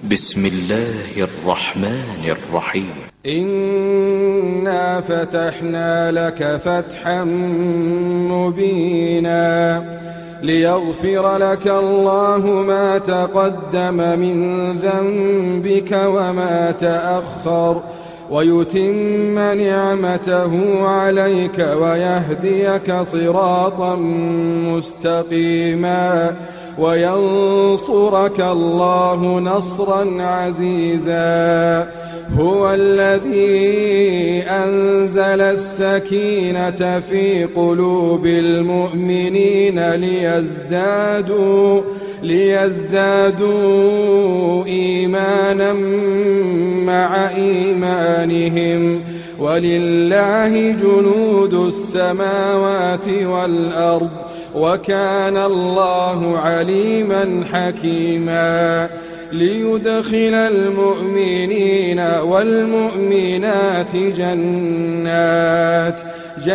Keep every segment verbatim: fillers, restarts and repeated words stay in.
بسم الله الرحمن الرحيم. إنا فتحنا لك فتحا مبينا ليغفر لك الله ما تقدم من ذنبك وما تأخر ويتم نعمته عليك ويهديك صراطا مستقيما وينصرك الله نصرا عزيزا. هو الذي أنزل السكينة في قلوب المؤمنين ليزدادوا ليزدادوا إيمانا مع إيمانهم ولله جنود السماوات والأرض وكان الله عليما حكيما. ليدخل المؤمنين والمؤمنات جنات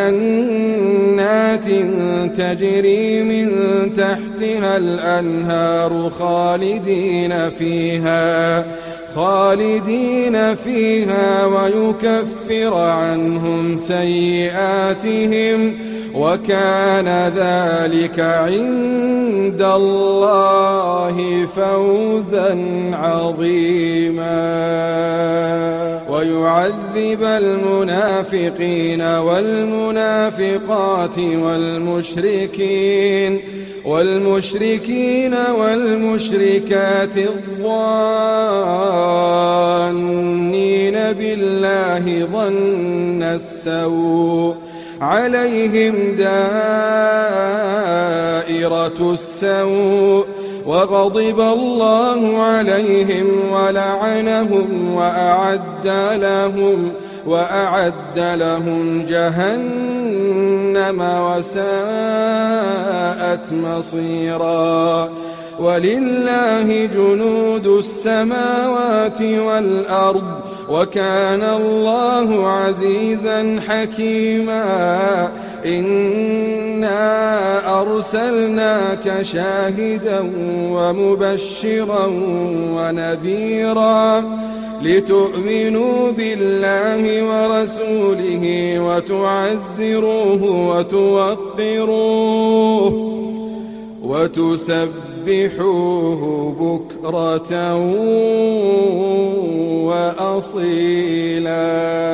جنات تجري من تحتها الأنهار خالدين فيها خالدين فيها ويكفر عنهم سيئاتهم وكان ذلك عند الله فوزا عظيما. ويعذب المنافقين والمنافقات والمشركين والمشركين والمشركات الظانين بالله ظن السوء عليهم دائرة السوء وغضب الله عليهم ولعنهم وأعد لهم وأعد لهم جهنم وساءت مصيرا. ولله جنود السماوات والأرض وكان الله عزيزا حكيما. إنا أرسلناك شاهدا ومبشرا ونذيرا لتؤمنوا بالله ورسوله وتعزروه وتوقروه وتسبحوه بكرة وأصيلا.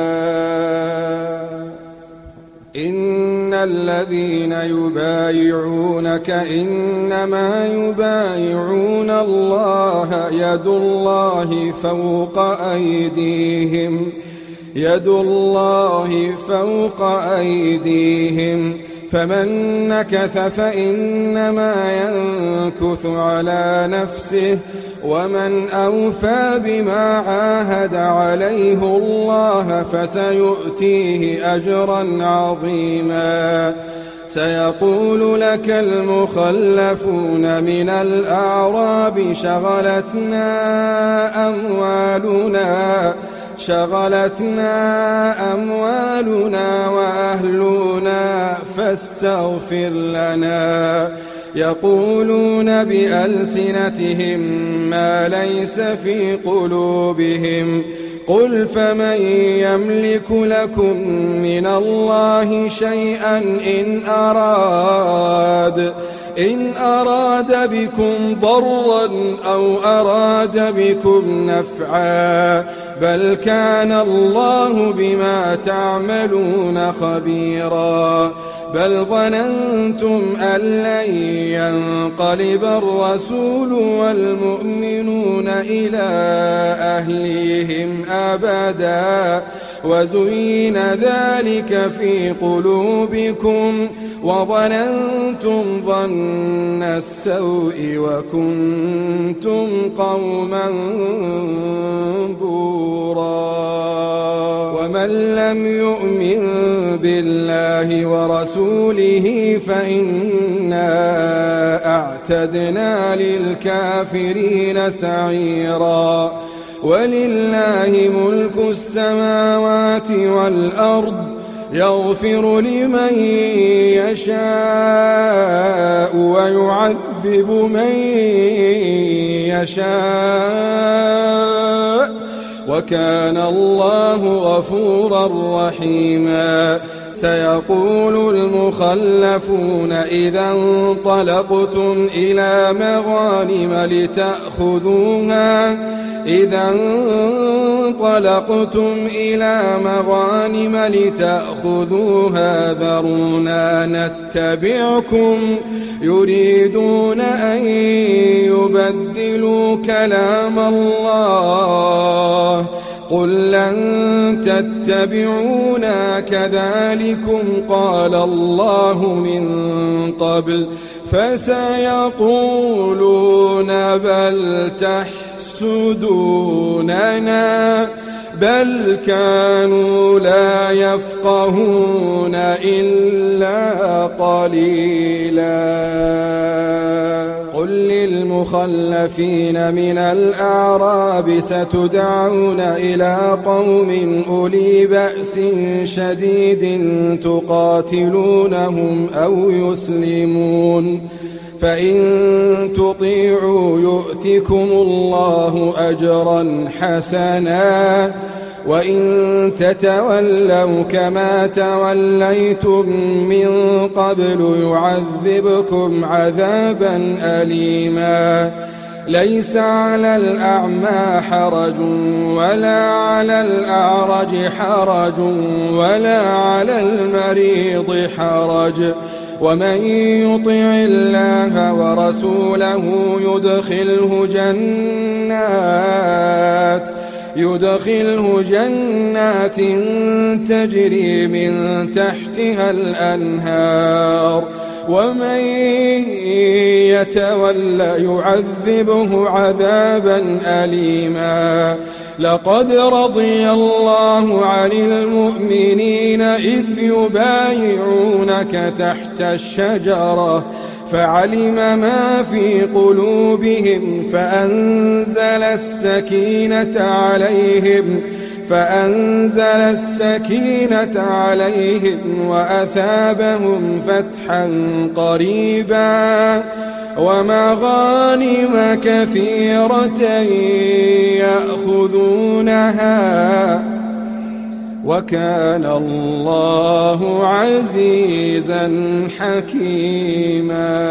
إن الذين يبايعونك إنما يبايعون الله يد الله فوق أيديهم يد الله فوق أيديهم فمن نكث فإنما ينكث على نفسه ومن أوفى بما عاهد عليه الله فسيؤتيه أجرا عظيما. سيقول لك المخلفون من الأعراب شغلتنا أموالنا شغلتنا أموالنا وأهلنا فاستغفر لنا. يقولون بألسنتهم ما ليس في قلوبهم قل فمن يملك لكم من الله شيئا إن أراد إن أراد بكم ضرا أو أراد بكم نفعا بل كان الله بما تعملون خبيرا. بل ظننتم أن لن ينقلب الرسول والمؤمنون إلى أهليهم أبدا وزين ذلك في قلوبكم وظننتم ظن السوء وكنتم قوما بورا. ومن لم يؤمن بالله ورسوله فإنا أعتدنا للكافرين سعيرا. ولله ملك السماوات والأرض يغفر لمن يشاء ويعذب من يشاء وكان الله غفورا رحيما سيقول المخلفون إذا انطلقتم إلى مغانم لتأخذوها إذا انطلقتم إلى مغانم لتأخذوها ذرونا نتبعكم يريدون أن يبدلوا كلام الله قل لن تتبعونا كذلكم قال الله من قبل فسيقولون بل تحسدوننا بل كانوا لا يفقهون إلا قليلا قل للمخلفين من الأعراب ستدعون إلى قوم أولي بأس شديد تقاتلونهم أو يسلمون فإن تطيعوا يؤتكم الله أجرا حسنا وإن تتولوا كما توليتم من قبل يعذبكم عذابا أليما ليس على الأعمى حرج ولا على الأعرج حرج ولا على المريض حرج ومن يطع الله ورسوله يدخله جنات يدخله جنات تجري من تحتها الأنهار ومن يتولى يعذبه عذابا أليما لقد رضي الله عن المؤمنين إذ يبايعونك تحت الشجرة فعلم ما في قلوبهم فأنزل السكينة عليهم فأنزل السكينة عليهم وأثابهم فتحا قريبا ومغانم كثيرة يأخذونها وكان الله عزيزا حكيما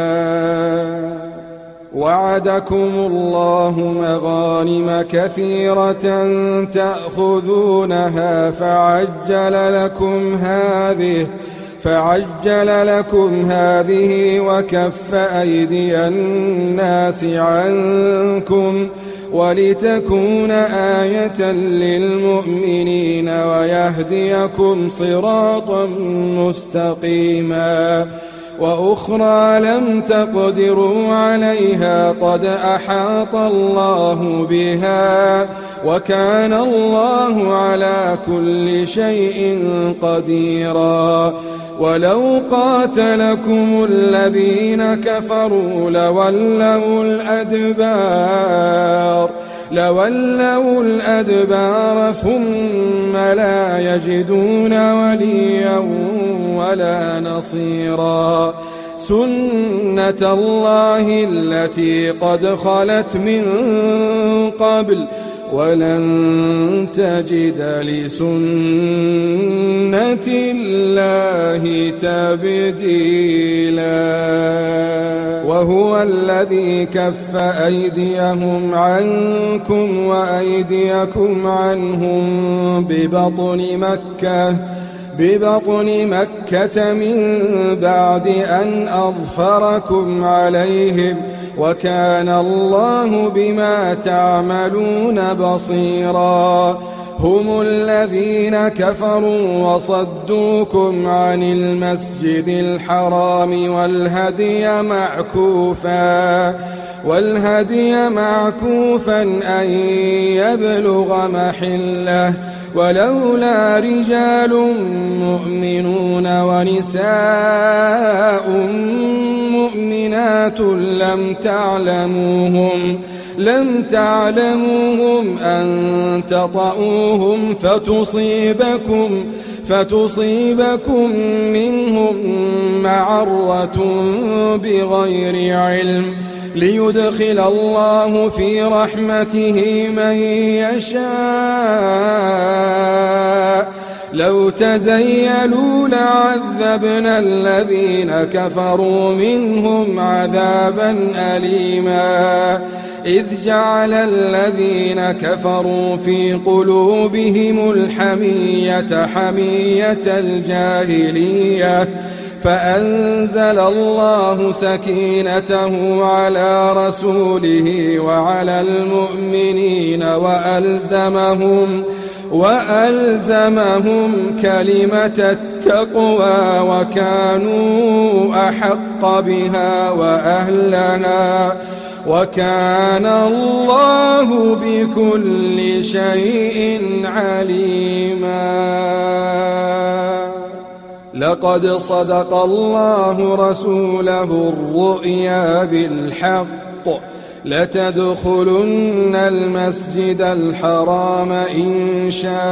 وعدكم الله مغانم كثيرة تأخذونها فعجل لكم هذه فعجل لكم هذه وكف أيدي الناس عنكم ولتكون آية للمؤمنين ويهديكم صراطا مستقيما وأخرى لم تقدروا عليها قد أحاط الله بها وكان الله على كل شيء قديرا ولو قاتلكم الذين كفروا لولوا الأدبار لولوا الأدبار ثم لا يجدون وليا ولا نصيرا سنة الله التي قد خلت من قبل ولن تجد لسنة الله تبديلا وهو الذي كف أيديهم عنكم وأيديكم عنهم ببطن مكة ببطن مكة من بعد أن أظفركم عليهم وكان الله بما تعملون بصيرا هم الذين كفروا وصدوكم عن المسجد الحرام والهدي معكوفا والهدي معكوفا أن يبلغ محله ولولا رجال مؤمنون ونساء مؤمنات لم تعلموهم لم تعلموهم أن تطؤوهم فتصيبكم فتصيبكم منهم معرة بغير علم ليدخل الله في رحمته من يشاء لو تزيلوا لعذبنا الذين كفروا منهم عذابا أليما إذ جعل الذين كفروا في قلوبهم الحمية حمية الجاهلية فأنزل الله سكينته على رسوله وعلى المؤمنين وألزمهم وألزمهم كلمة التقوى وكانوا أحق بها وأهلها وكان الله بكل شيء عليما. لقد صدق الله رسوله الرؤيا بالحق لتدخلن المسجد الحرام إن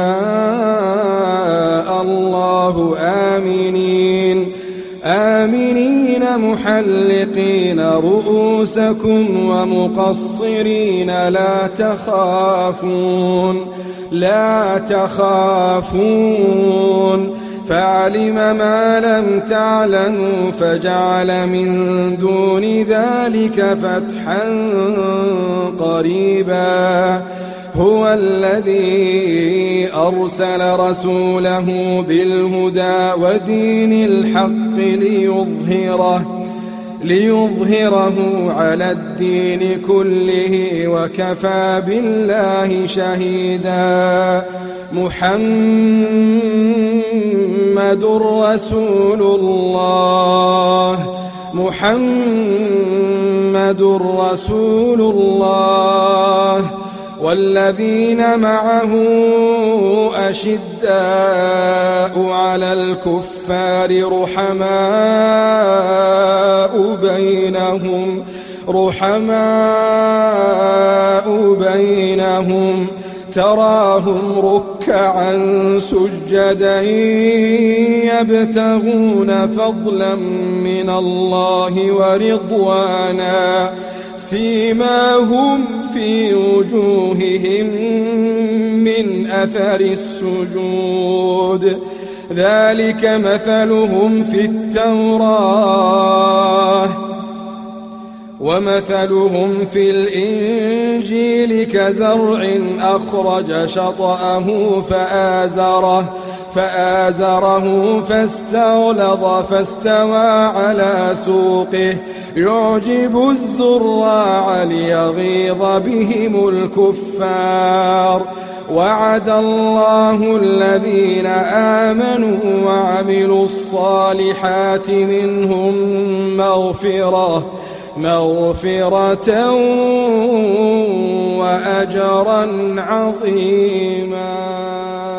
شاء الله آمنين آمنين محلقين رؤوسكم ومقصرين لا تخافون لا تخافون فعلم ما لم تعلموا فجعل من دون ذلك فتحا قريبا. هو الذي أرسل رسوله بالهدى ودين الحق ليظهره ليظهره على الدين كله وكفى بالله شهيدا. محمد رسول الله محمد رسول الله والذين معه أشداء على الكفار رحماء بينهم رحماء بينهم تراهم ركعا سجدا يبتغون فضلا من الله ورضوانا سيماهم في وجوههم من أثر السجود ذلك مثلهم في التوراة ومثلهم في الإنجيل كزرع أخرج شطأه فآزره فآزره فاستغلظ فاستوى على سوقه يعجب الزراع ليغيظ بهم الكفار. وعد الله الذين آمنوا وعملوا الصالحات منهم مغفرة مغفرة وأجرا عظيما.